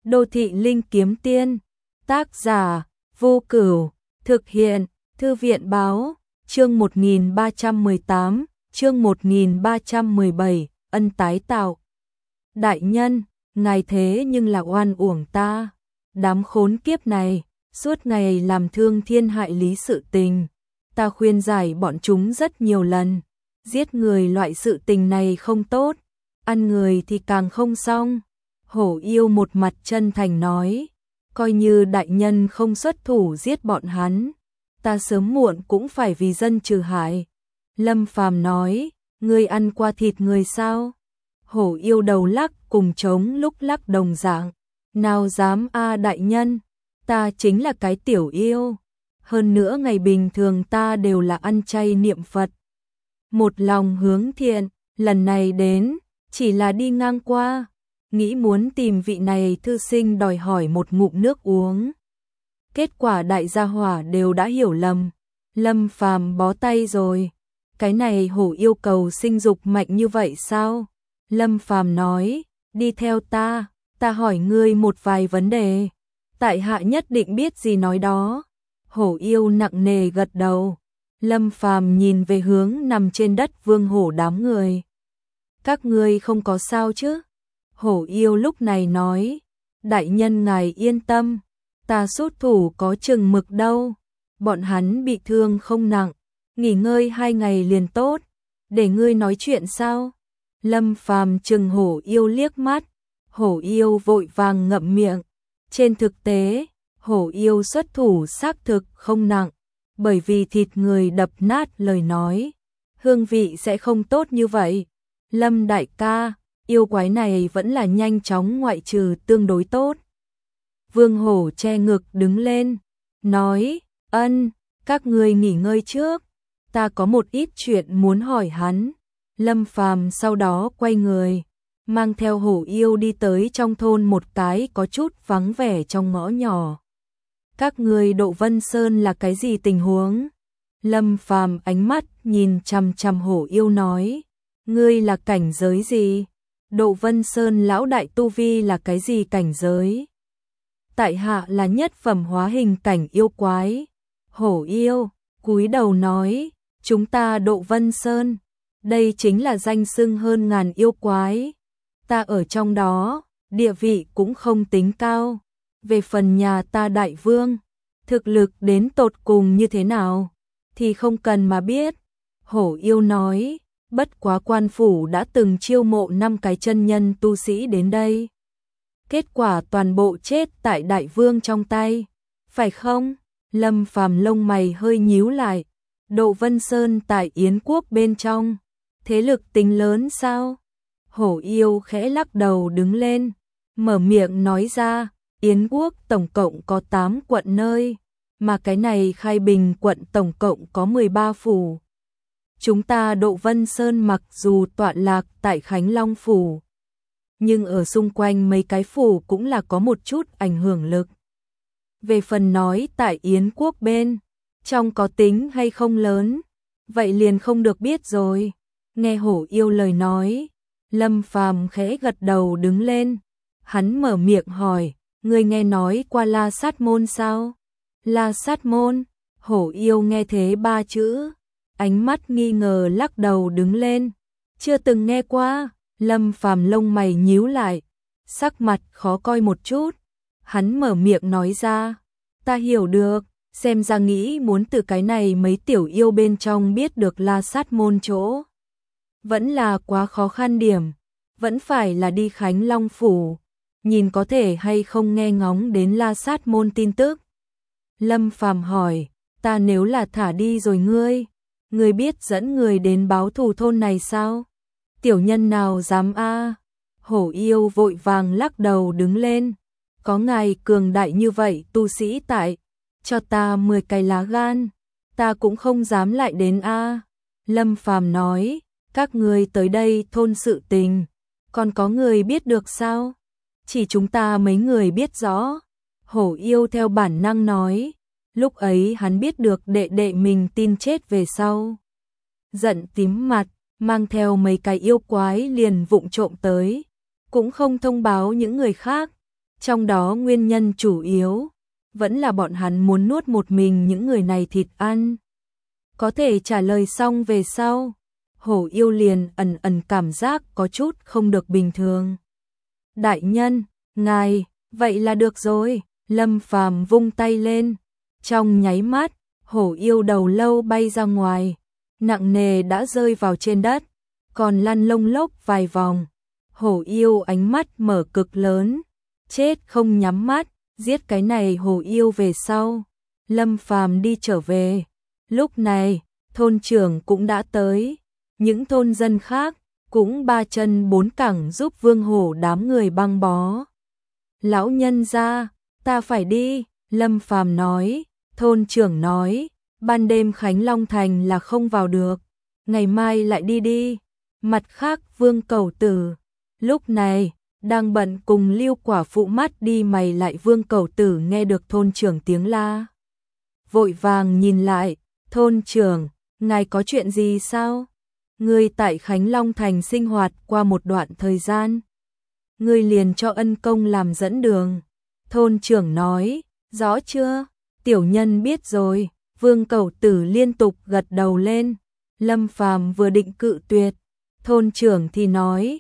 Đô thị linh kiếm tiên, tác giả, Vô Cửu, thực hiện, Thư viện báo, chương 1318, chương 1317, ân tái tạo. Đại nhân, ngài thế nhưng là oan uổng ta, đám khốn kiếp này, suốt ngày làm thương thiên hại lý sự tình. Ta khuyên giải bọn chúng rất nhiều lần, giết người loại sự tình này không tốt, ăn người thì càng không xong. Hổ yêu một mặt chân thành nói, coi như đại nhân không xuất thủ giết bọn hắn, ta sớm muộn cũng phải vì dân trừ hại. Lâm Phàm nói, ngươi ăn qua thịt người sao? Hổ yêu đầu lắc cùng trống lúc lắc đồng dạng, nào dám a đại nhân, ta chính là cái tiểu yêu. Hơn nữa ngày bình thường ta đều là ăn chay niệm Phật, một lòng hướng thiện, lần này đến, chỉ là đi ngang qua, nghĩ muốn tìm vị này thư sinh đòi hỏi một ngụm nước uống. Kết quả đại gia hỏa đều đã hiểu lầm, Lâm Phàm bó tay rồi, cái này hổ yêu cầu sinh dục mạnh như vậy sao? Lâm Phàm nói, đi theo ta hỏi ngươi một vài vấn đề, tại hạ nhất định biết gì nói đó. Hổ yêu nặng nề gật đầu. Lâm Phàm nhìn về hướng nằm trên đất vương hổ đám người. Các ngươi không có sao chứ? Hổ yêu lúc này nói, đại nhân ngài yên tâm, ta xuất thủ có chừng mực đâu, bọn hắn bị thương không nặng, nghỉ ngơi 2 ngày liền tốt, để ngươi nói chuyện sao? Lâm Phàm chừng hổ yêu liếc mắt, hổ yêu vội vàng ngậm miệng. Trên thực tế, hổ yêu xuất thủ xác thực không nặng, bởi vì thịt người đập nát lời nói, hương vị sẽ không tốt như vậy. Lâm đại ca, yêu quái này vẫn là nhanh chóng ngoại trừ tương đối tốt. Vương hổ che ngực đứng lên, nói, các ngươi nghỉ ngơi trước, ta có một ít chuyện muốn hỏi hắn. Lâm Phàm sau đó quay người, mang theo hổ yêu đi tới trong thôn một cái có chút vắng vẻ trong ngõ nhỏ. Các ngươi Độ Vân Sơn là cái gì tình huống? Lâm Phàm ánh mắt nhìn chằm chằm hổ yêu nói, ngươi là cảnh giới gì? Độ Vân Sơn lão đại tu vi là cái gì cảnh giới? Tại hạ là nhất phẩm hóa hình cảnh yêu quái. Hổ yêu cúi đầu nói, chúng ta Độ Vân Sơn, đây chính là danh xưng hơn ngàn yêu quái. Ta ở trong đó, địa vị cũng không tính cao. Về phần nhà ta đại vương, thực lực đến tột cùng như thế nào, thì không cần mà biết. Hổ yêu nói, bất quá quan phủ đã từng chiêu mộ 5 cái chân nhân tu sĩ đến đây. Kết quả toàn bộ chết tại đại vương trong tay, phải không? Lâm Phàm lông mày hơi nhíu lại, Độ Vân Sơn tại Yến quốc bên trong, thế lực tính lớn sao? Hổ yêu khẽ lắc đầu đứng lên, mở miệng nói ra, Yến quốc tổng cộng có 8 quận nơi, mà cái này Khai Bình quận tổng cộng có 13 phủ. Chúng ta Độ Vân Sơn mặc dù tọa lạc tại Khánh Long phủ, nhưng ở xung quanh mấy cái phủ cũng là có một chút ảnh hưởng lực. Về phần nói tại Yến quốc bên trong có tính hay không lớn, vậy liền không được biết rồi. Nghe hổ yêu lời nói, Lâm Phàm khẽ gật đầu đứng lên, hắn mở miệng hỏi, ngươi nghe nói qua La Sát môn sao? La Sát môn? Hổ yêu nghe thế 3 chữ, ánh mắt nghi ngờ lắc đầu đứng lên, chưa từng nghe qua. Lâm Phàm lông mày nhíu lại, sắc mặt khó coi một chút, hắn mở miệng nói ra, ta hiểu được, xem ra nghĩ muốn từ cái này mấy tiểu yêu bên trong biết được La Sát môn chỗ. Vẫn là quá khó khăn điểm, vẫn phải là đi Khánh Long phủ, nhìn có thể hay không nghe ngóng đến La Sát môn tin tức. Lâm Phàm hỏi, ta nếu là thả đi rồi ngươi biết dẫn người đến báo thù thôn này sao? Tiểu nhân nào dám a? Hổ yêu vội vàng lắc đầu đứng lên, có ngài cường đại như vậy tu sĩ tại, cho ta 10 cái lá gan, ta cũng không dám lại đến a. Lâm Phàm nói, các ngươi tới đây thôn sự tình, còn có người biết được sao? Chỉ chúng ta mấy người biết rõ. Hổ yêu theo bản năng nói, lúc ấy hắn biết được đệ đệ mình tin chết về sau, giận tím mặt, mang theo mấy cái yêu quái liền vụng trộm tới, cũng không thông báo những người khác, Trong đó nguyên nhân chủ yếu vẫn là bọn hắn muốn nuốt một mình những người này thịt ăn. Có thể trả lời xong về sau, Hổ Yêu liền ẩn ẩn cảm giác có chút không được bình thường. Đại nhân, ngài, vậy là được rồi, Lâm Phàm vung tay lên. Trong nháy mắt, Hổ Yêu đầu lâu bay ra ngoài, nặng nề đã rơi vào trên đất, còn lăn lông lốc vài vòng. Hổ Yêu ánh mắt mở cực lớn, chết không nhắm mắt, giết cái này Hổ Yêu về sau. Lâm Phàm đi trở về. Lúc này, thôn trưởng cũng đã tới. Những thôn dân khác cũng ba chân bốn cẳng giúp Vương Hổ đám người băng bó. Lão nhân gia, ta phải đi, Lâm Phàm nói. Thôn trưởng nói, ban đêm Khánh Long Thành là không vào được, ngày mai lại đi đi. Mặt khác Vương Cẩu Tử lúc này đang bận cùng Lưu Quả Phụ mắt đi mày lại. Vương Cẩu Tử nghe được thôn trưởng tiếng la, vội vàng nhìn lại. Thôn trưởng, ngài có chuyện gì sao? Ngươi tại Khánh Long Thành sinh hoạt qua một đoạn thời gian, ngươi liền cho ân công làm dẫn đường. Thôn trưởng nói, rõ chưa? Tiểu nhân biết rồi. Vương Cẩu Tử liên tục gật đầu lên. Lâm Phàm vừa định cự tuyệt, thôn trưởng thì nói,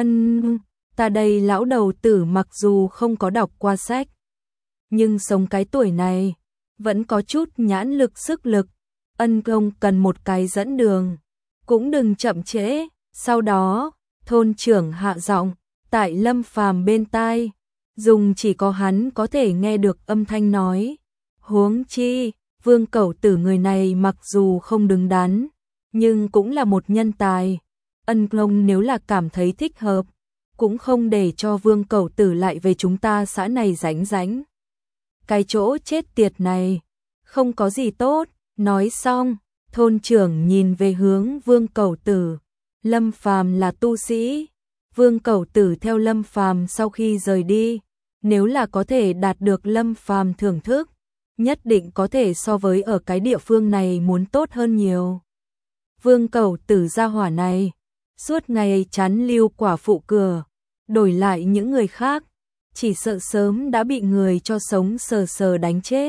ta đây lão đầu tử mặc dù không có đọc qua sách, nhưng sống cái tuổi này, vẫn có chút nhãn lực sức lực. Ân công cần một cái dẫn đường, cũng đừng chậm trễ. Sau đó, thôn trưởng hạ giọng, tại Lâm Phàm bên tai, dùng chỉ có hắn có thể nghe được âm thanh nói. Huống chi, Vương Cẩu Tử người này mặc dù không đứng đắn, nhưng cũng là một nhân tài. Ân công nếu là cảm thấy thích hợp, cũng không để cho Vương Cẩu Tử lại về chúng ta xã này ránh. Cái chỗ chết tiệt này, không có gì tốt. Nói xong, thôn trưởng nhìn về hướng Vương Cẩu Tử. Lâm Phàm là tu sĩ, Vương Cẩu Tử theo Lâm Phàm sau khi rời đi, nếu là có thể đạt được Lâm Phàm thưởng thức, nhất định có thể so với ở cái địa phương này muốn tốt hơn nhiều. Vương Cẩu Tử gia hỏa này, suốt ngày chắn Lưu Quả Phụ cửa, đổi lại những người khác, chỉ sợ sớm đã bị người cho sống sờ sờ đánh chết.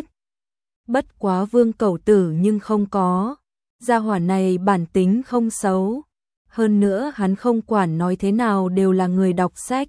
Bất quá Vương Cẩu Tử nhưng không có, gia hỏa này bản tính không xấu, hơn nữa hắn không quản nói thế nào đều là người đọc sách.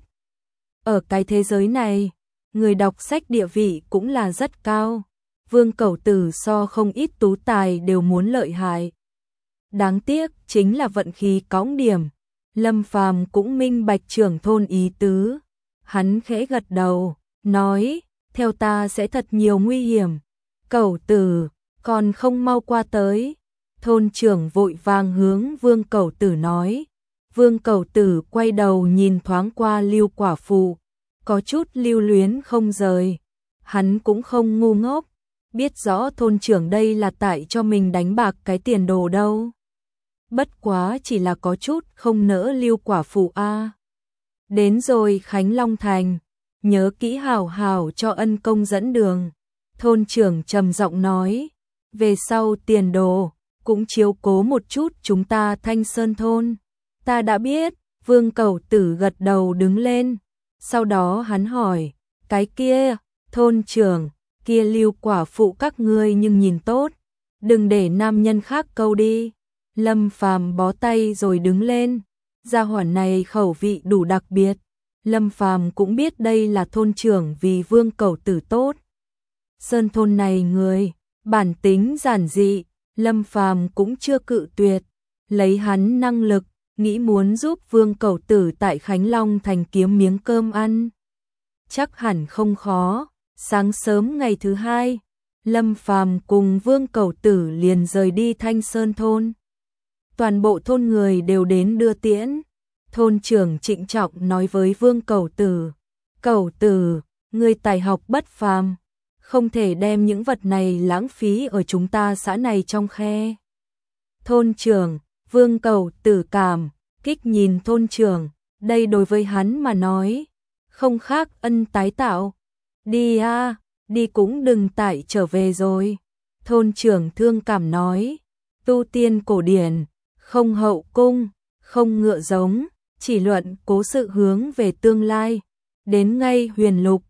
Ở cái thế giới này, người đọc sách địa vị cũng là rất cao. Vương Cẩu Tử so không ít tú tài đều muốn lợi hại. Đáng tiếc chính là vận khí cõng điểm. Lâm Phàm cũng minh bạch trưởng thôn ý tứ. Hắn khẽ gật đầu, nói, theo ta sẽ thật nhiều nguy hiểm. Cẩu Tử, còn không mau qua tới. Thôn trưởng vội vàng hướng Vương Cẩu Tử nói. Vương Cẩu Tử quay đầu nhìn thoáng qua Lưu Quả Phụ, có chút lưu luyến không rời. Hắn cũng không ngu ngốc, biết rõ thôn trưởng đây là tại cho mình đánh bạc cái tiền đồ đâu. Bất quá chỉ là có chút không nỡ Lưu Quả Phụ a. Đến rồi Khánh Long Thành, nhớ kỹ hảo hảo cho ân công dẫn đường. Thôn trưởng trầm giọng nói, về sau tiền đồ, cũng chiếu cố một chút chúng ta Thanh Sơn thôn. Ta đã biết. Vương Cẩu Tử gật đầu đứng lên. Sau đó hắn hỏi, cái kia, thôn trưởng, kia Lưu Quả Phụ các ngươi nhưng nhìn tốt, đừng để nam nhân khác câu đi. Lâm Phàm bó tay rồi đứng lên. Gia hỏa này khẩu vị đủ đặc biệt. Lâm Phàm cũng biết đây là thôn trưởng vì Vương Cẩu Tử tốt. Sơn thôn này người, bản tính giản dị, Lâm Phàm cũng chưa cự tuyệt. Lấy hắn năng lực, nghĩ muốn giúp Vương Cẩu Tử tại Khánh Long Thành kiếm miếng cơm ăn, chắc hẳn không khó. Sáng sớm ngày thứ hai, Lâm Phàm cùng Vương Cẩu Tử liền rời đi Thanh Sơn thôn. Toàn bộ thôn người đều đến đưa tiễn. Thôn trưởng trịnh trọng nói với Vương Cẩu Tử, Cẩu Tử, ngươi tài học bất phàm, không thể đem những vật này lãng phí ở chúng ta xã này trong khe. Thôn trưởng, Vương Cẩu Tử cảm kích nhìn thôn trưởng, đây đối với hắn mà nói, không khác ân tái tạo. Đi a, đi cũng đừng tại trở về rồi. Thôn trưởng thương cảm nói, tu tiên cổ điển, không hậu cung, không ngựa giống, chỉ luận cố sự hướng về tương lai. Đến ngay Huyền Lục,